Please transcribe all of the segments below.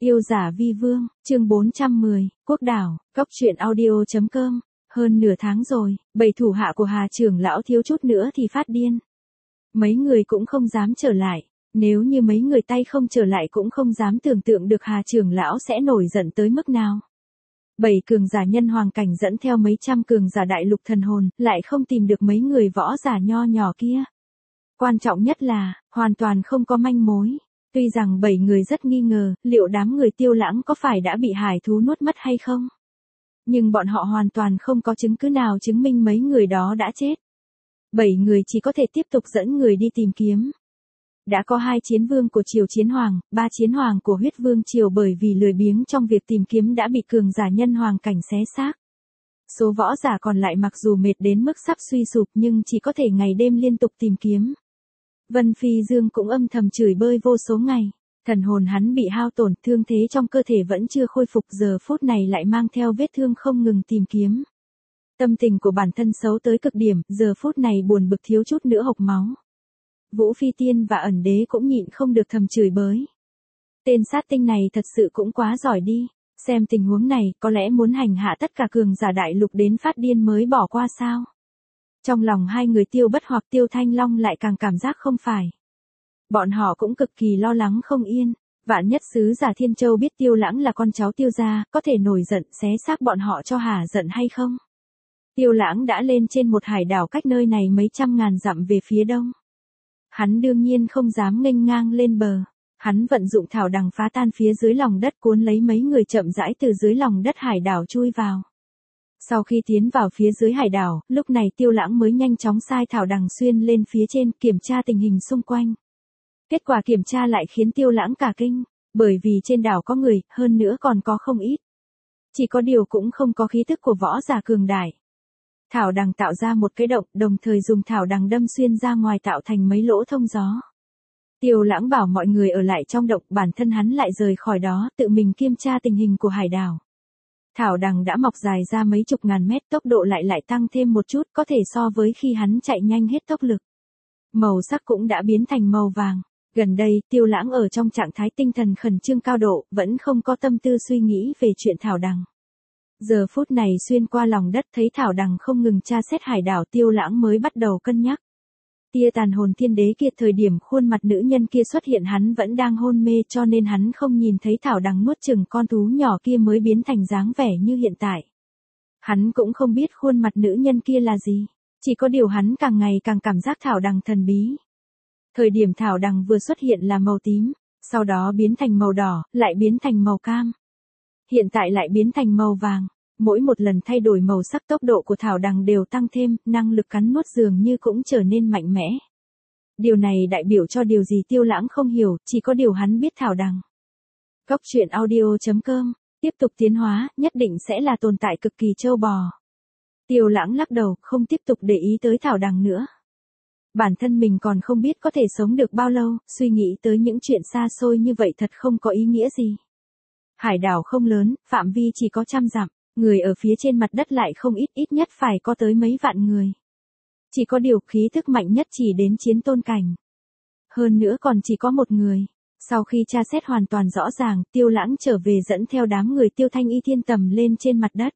Yêu giả vi vương, chương 410, Quốc đảo, Cóc truyện audio.com. Hơn nửa tháng rồi, 7 thủ hạ của Hà trưởng lão thiếu chút nữa thì phát điên. Mấy người cũng không dám trở lại, nếu như mấy người tay không trở lại cũng không dám tưởng tượng được Hà trưởng lão sẽ nổi giận tới mức nào. 7 cường giả nhân hoàng cảnh dẫn theo mấy trăm cường giả đại lục thần hồn, lại không tìm được mấy người võ giả nho nhỏ kia. Quan trọng nhất là, hoàn toàn không có manh mối. Tuy rằng 7 người rất nghi ngờ, liệu đám người Tiêu Lãng có phải đã bị hải thú nuốt mất hay không? Nhưng bọn họ hoàn toàn không có chứng cứ nào chứng minh mấy người đó đã chết. 7 người chỉ có thể tiếp tục dẫn người đi tìm kiếm. Đã có 2 chiến vương của triều chiến hoàng, 3 chiến hoàng của huyết vương triều bởi vì lười biếng trong việc tìm kiếm đã bị cường giả nhân hoàng cảnh xé xác. Số võ giả còn lại mặc dù mệt đến mức sắp suy sụp nhưng chỉ có thể ngày đêm liên tục tìm kiếm. Vân Phi Dương cũng âm thầm chửi bới vô số ngày. Thần hồn hắn bị hao tổn, thương thế trong cơ thể vẫn chưa khôi phục, giờ phút này lại mang theo vết thương không ngừng tìm kiếm. Tâm tình của bản thân xấu tới cực điểm, giờ phút này buồn bực thiếu chút nữa hộc máu. Vũ Phi Tiên và ẩn đế cũng nhịn không được thầm chửi bới. Tên sát tinh này thật sự cũng quá giỏi đi, xem tình huống này có lẽ muốn hành hạ tất cả cường giả đại lục đến phát điên mới bỏ qua sao. Trong lòng hai người Tiêu Bất hoặc Tiêu Thanh Long lại càng cảm giác không phải. Bọn họ cũng cực kỳ lo lắng không yên, vạn nhất sứ giả Thiên Châu biết Tiêu Lãng là con cháu Tiêu gia, có thể nổi giận xé xác bọn họ cho hả giận hay không? Tiêu Lãng đã lên trên một hải đảo cách nơi này mấy trăm ngàn dặm về phía đông. Hắn đương nhiên không dám nghênh ngang lên bờ. Hắn vận dụng thảo đằng phá tan phía dưới lòng đất cuốn lấy mấy người chậm rãi từ dưới lòng đất hải đảo chui vào. Sau khi tiến vào phía dưới hải đảo, lúc này Tiêu Lãng mới nhanh chóng sai thảo đằng xuyên lên phía trên kiểm tra tình hình xung quanh. Kết quả kiểm tra lại khiến Tiêu Lãng cả kinh, bởi vì trên đảo có người, hơn nữa còn có không ít. Chỉ có điều cũng không có khí tức của võ giả cường đại. Thảo đằng tạo ra một cái động, đồng thời dùng thảo đằng đâm xuyên ra ngoài tạo thành mấy lỗ thông gió. Tiêu Lãng bảo mọi người ở lại trong động, bản thân hắn lại rời khỏi đó, tự mình kiểm tra tình hình của hải đảo. Thảo đằng đã mọc dài ra mấy chục ngàn mét, tốc độ lại tăng thêm một chút, có thể so với khi hắn chạy nhanh hết tốc lực. Màu sắc cũng đã biến thành màu vàng. Gần đây, Tiêu Lãng ở trong trạng thái tinh thần khẩn trương cao độ, vẫn không có tâm tư suy nghĩ về chuyện thảo đằng. Giờ phút này xuyên qua lòng đất thấy thảo đằng không ngừng tra xét hải đảo, Tiêu Lãng mới bắt đầu cân nhắc. Tia tàn hồn thiên đế kia thời điểm khuôn mặt nữ nhân kia xuất hiện hắn vẫn đang hôn mê cho nên hắn không nhìn thấy thảo đằng nuốt chửng con thú nhỏ kia mới biến thành dáng vẻ như hiện tại. Hắn cũng không biết khuôn mặt nữ nhân kia là gì, chỉ có điều hắn càng ngày càng cảm giác thảo đằng thần bí. Thời điểm thảo đằng vừa xuất hiện là màu tím, sau đó biến thành màu đỏ, lại biến thành màu cam. Hiện tại lại biến thành màu vàng, mỗi một lần thay đổi màu sắc tốc độ của thảo đằng đều tăng thêm, năng lực cắn nuốt dường như cũng trở nên mạnh mẽ. Điều này đại biểu cho điều gì Tiêu Lãng không hiểu, chỉ có điều hắn biết thảo đằng. Cóc truyện audio.com, tiếp tục tiến hóa, nhất định sẽ là tồn tại cực kỳ trâu bò. Tiêu Lãng lắc đầu, không tiếp tục để ý tới thảo đằng nữa. Bản thân mình còn không biết có thể sống được bao lâu, suy nghĩ tới những chuyện xa xôi như vậy thật không có ý nghĩa gì. Hải đảo không lớn, phạm vi chỉ có 100 dặm, người ở phía trên mặt đất lại không ít, ít nhất phải có tới mấy vạn người. Chỉ có điều khí thức mạnh nhất chỉ đến chiến tôn cảnh. Hơn nữa còn chỉ có một người. Sau khi tra xét hoàn toàn rõ ràng, Tiêu Lãng trở về dẫn theo đám người Tiêu Thanh Y Thiên Tầm lên trên mặt đất.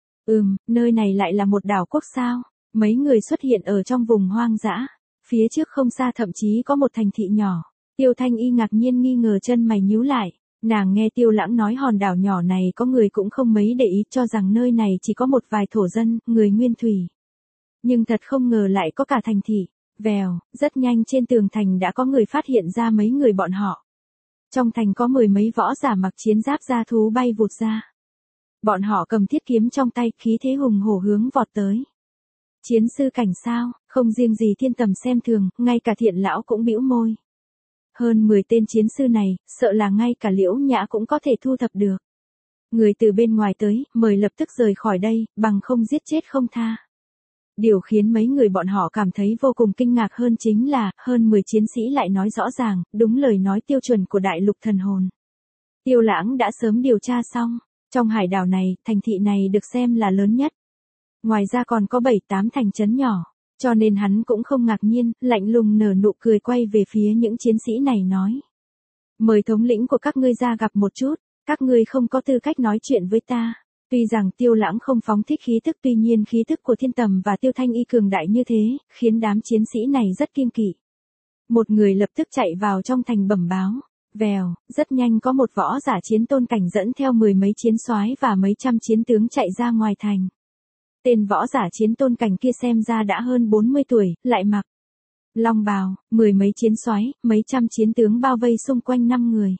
Nơi này lại là một đảo quốc sao? Mấy người xuất hiện ở trong vùng hoang dã. Phía trước không xa thậm chí có một thành thị nhỏ. Tiêu Thanh Y ngạc nhiên nghi ngờ, chân mày nhíu lại. Nàng nghe Tiêu Lãng nói hòn đảo nhỏ này có người cũng không mấy để ý, cho rằng nơi này chỉ có một vài thổ dân, người nguyên thủy. Nhưng thật không ngờ lại có cả thành thị. Vèo, rất nhanh trên tường thành đã có người phát hiện ra mấy người bọn họ. Trong thành có 10 mấy võ giả mặc chiến giáp da thú bay vụt ra. Bọn họ cầm thiết kiếm trong tay, khí thế hùng hổ hướng vọt tới. Chiến sư cảnh sao, không riêng gì Thiên Tầm xem thường, ngay cả Thiện lão cũng bĩu môi. Hơn 10 tên chiến sư này, sợ là ngay cả Liễu Nhã cũng có thể thu thập được. Người từ bên ngoài tới, mời lập tức rời khỏi đây, bằng không giết chết không tha. Điều khiến mấy người bọn họ cảm thấy vô cùng kinh ngạc hơn chính là, hơn 10 chiến sĩ lại nói rõ ràng, đúng lời nói tiêu chuẩn của đại lục thần hồn. Tiêu Lãng đã sớm điều tra xong, trong hải đảo này, thành thị này được xem là lớn nhất. Ngoài ra còn có 7-8 thành trấn nhỏ. Cho nên hắn cũng không ngạc nhiên, lạnh lùng nở nụ cười quay về phía những chiến sĩ này nói. Mời thống lĩnh của các ngươi ra gặp một chút. Các ngươi không có tư cách nói chuyện với ta. Tuy rằng Tiêu Lãng không phóng thích khí tức, tuy nhiên khí tức của Thiên Tầm và Tiêu Thanh Y cường đại như thế, khiến đám chiến sĩ này rất kiêng kỵ. Một người lập tức chạy vào trong thành bẩm báo. Vèo, rất nhanh có một võ giả chiến tôn cảnh dẫn theo 10 mấy chiến soái và mấy trăm chiến tướng chạy ra ngoài thành. Tên võ giả chiến tôn cảnh kia xem ra đã hơn 40 tuổi, lại mặc long bào, 10 mấy chiến soái, mấy trăm chiến tướng bao vây xung quanh 5 người.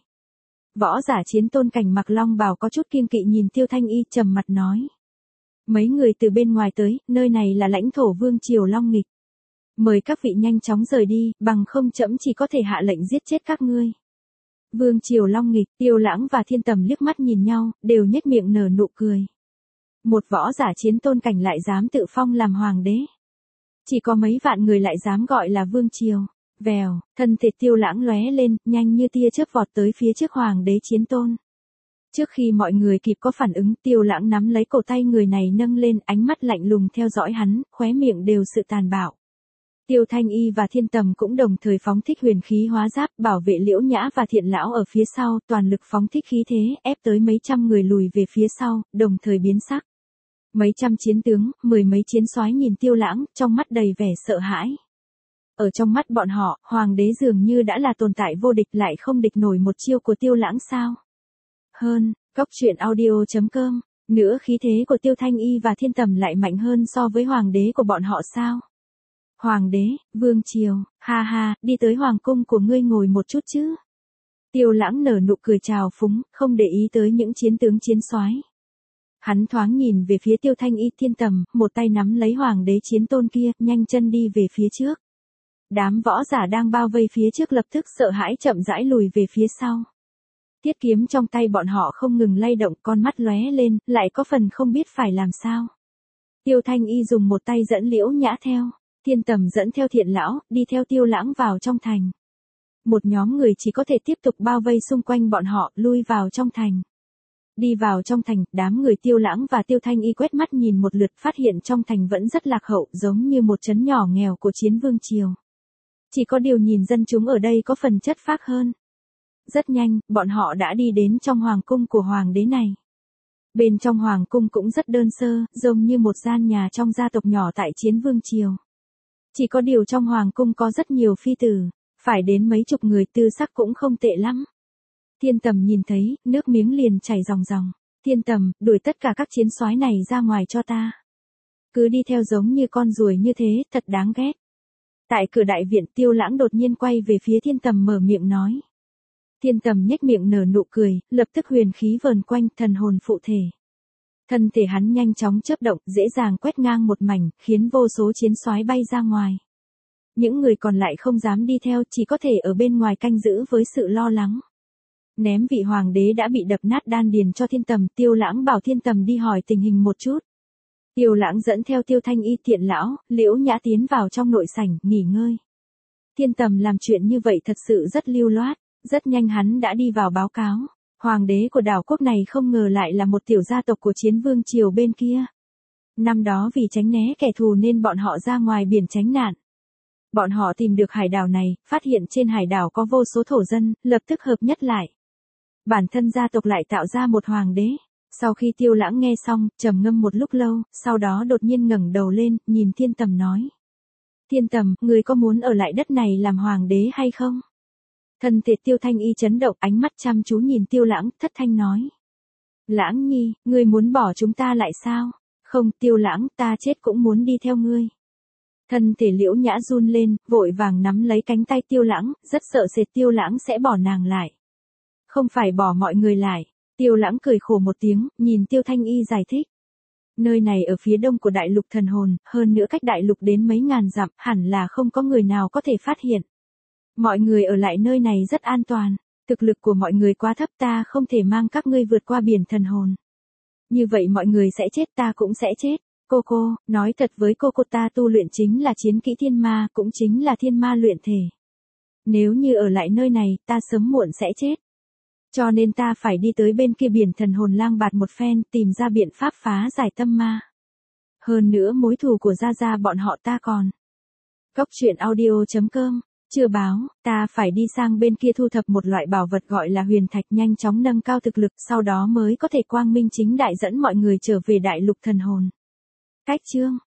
Võ giả chiến tôn cảnh mặc long bào có chút kiêng kỵ nhìn Tiêu Thanh Y trầm mặt nói. Mấy người từ bên ngoài tới, nơi này là lãnh thổ vương triều Long Nghịch. Mời các vị nhanh chóng rời đi, bằng không trẫm chỉ có thể hạ lệnh giết chết các ngươi. Vương triều Long Nghịch, Tiêu Lãng và Thiên Tầm liếc mắt nhìn nhau, đều nhếch miệng nở nụ cười. Một võ giả chiến tôn cảnh lại dám tự phong làm hoàng đế. Chỉ có mấy vạn người lại dám gọi là vương triều. Vèo, thân thể Tiêu Lãng lóe lên, nhanh như tia chớp vọt tới phía trước hoàng đế chiến tôn. Trước khi mọi người kịp có phản ứng, Tiêu Lãng nắm lấy cổ tay người này nâng lên, ánh mắt lạnh lùng theo dõi hắn, khóe miệng đều sự tàn bạo. Tiêu Thanh Y và Thiên Tầm cũng đồng thời phóng thích huyền khí hóa giáp, bảo vệ Liễu Nhã và Thiện Lão ở phía sau, toàn lực phóng thích khí thế, ép tới mấy trăm người lùi về phía sau, đồng thời biến sắc. Mấy trăm chiến tướng, 10 mấy chiến soái nhìn Tiêu Lãng, trong mắt đầy vẻ sợ hãi. Ở trong mắt bọn họ, hoàng đế dường như đã là tồn tại vô địch, lại không địch nổi một chiêu của Tiêu Lãng sao? Hơn, Goctruyện.audio.com, nữa khí thế của Tiêu Thanh Y và Thiên Tầm lại mạnh hơn so với hoàng đế của bọn họ sao? Hoàng đế, vương triều, ha ha, đi tới hoàng cung của ngươi ngồi một chút chứ. Tiêu Lãng nở nụ cười trào phúng, không để ý tới những chiến tướng chiến soái. Hắn thoáng nhìn về phía Tiêu Thanh Y, Thiên Tầm, một tay nắm lấy hoàng đế chiến tôn kia, nhanh chân đi về phía trước. Đám võ giả đang bao vây phía trước lập tức sợ hãi chậm rãi lùi về phía sau. Thiết kiếm trong tay bọn họ không ngừng lay động, con mắt lóe lên, lại có phần không biết phải làm sao. Tiêu Thanh Y dùng một tay dẫn Liễu Nhã theo. Thiên Tầm dẫn theo Thiện Lão, đi theo Tiêu Lãng vào trong thành. Một nhóm người chỉ có thể tiếp tục bao vây xung quanh bọn họ, lui vào trong thành. Đi vào trong thành, đám người Tiêu Lãng và Tiêu Thanh Y quét mắt nhìn một lượt, phát hiện trong thành vẫn rất lạc hậu, giống như một trấn nhỏ nghèo của chiến vương triều. Chỉ có điều nhìn dân chúng ở đây có phần chất phác hơn. Rất nhanh, bọn họ đã đi đến trong hoàng cung của hoàng đế này. Bên trong hoàng cung cũng rất đơn sơ, giống như một gian nhà trong gia tộc nhỏ tại chiến vương triều. Chỉ có điều trong hoàng cung có rất nhiều phi tử, phải đến mấy chục người, tư sắc cũng không tệ lắm. Thiên Tầm nhìn thấy, nước miếng liền chảy ròng ròng. Thiên Tầm, đuổi tất cả các chiến soái này ra ngoài cho ta. Cứ đi theo giống như con ruồi như thế, thật đáng ghét. Tại cửa đại viện, Tiêu Lãng đột nhiên quay về phía Thiên Tầm mở miệng nói. Thiên Tầm nhếch miệng nở nụ cười, lập tức huyền khí vờn quanh, thần hồn phụ thể. Thân thể hắn nhanh chóng chớp động, dễ dàng quét ngang một mảnh, khiến vô số chiến soái bay ra ngoài. Những người còn lại không dám đi theo, chỉ có thể ở bên ngoài canh giữ với sự lo lắng. Ném vị hoàng đế đã bị đập nát đan điền cho Thiên Tầm, Tiêu Lãng bảo Thiên Tầm đi hỏi tình hình một chút. Tiêu Lãng dẫn theo Tiêu Thanh Y, Thiện Lão, Liễu Nhã tiến vào trong nội sảnh, nghỉ ngơi. Thiên Tầm làm chuyện như vậy thật sự rất lưu loát, rất nhanh hắn đã đi vào báo cáo. Hoàng đế của đảo quốc này không ngờ lại là một tiểu gia tộc của chiến vương triều bên kia. Năm đó vì tránh né kẻ thù nên bọn họ ra ngoài biển tránh nạn. Bọn họ tìm được hải đảo này, phát hiện trên hải đảo có vô số thổ dân, lập tức hợp nhất lại. Bản thân gia tộc lại tạo ra một hoàng đế. Sau khi Tiêu Lãng nghe xong, trầm ngâm một lúc lâu, sau đó đột nhiên ngẩng đầu lên, nhìn Thiên Tầm nói. Thiên Tầm, người có muốn ở lại đất này làm hoàng đế hay không? Thân thể Tiêu Thanh Y chấn động, ánh mắt chăm chú nhìn Tiêu Lãng, thất thanh nói. Lãng nhi, ngươi muốn bỏ chúng ta lại sao? Không, Tiêu Lãng, ta chết cũng muốn đi theo ngươi. Thân thể Liễu Nhã run lên, vội vàng nắm lấy cánh tay Tiêu Lãng, rất sợ sệt Tiêu Lãng sẽ bỏ nàng lại. Không phải bỏ mọi người lại. Tiêu Lãng cười khổ một tiếng, nhìn Tiêu Thanh Y giải thích. Nơi này ở phía đông của đại lục thần hồn, hơn nữa cách đại lục đến mấy ngàn dặm, hẳn là không có người nào có thể phát hiện. Mọi người ở lại nơi này rất an toàn. Thực lực của mọi người quá thấp, ta không thể mang các ngươi vượt qua biển thần hồn. Như vậy mọi người sẽ chết, ta cũng sẽ chết. Cô, nói thật với cô ta tu luyện chính là chiến kỹ thiên ma, cũng chính là thiên ma luyện thể. Nếu như ở lại nơi này, ta sớm muộn sẽ chết. Cho nên ta phải đi tới bên kia biển thần hồn lang bạt một phen, tìm ra biện pháp phá giải tâm ma. Hơn nữa mối thù của Gia Gia bọn họ ta còn. Goctruyện.audio.com chưa báo, ta phải đi sang bên kia thu thập một loại bảo vật gọi là huyền thạch, nhanh chóng nâng cao thực lực, sau đó mới có thể quang minh chính đại dẫn mọi người trở về đại lục thần hồn. Cách chương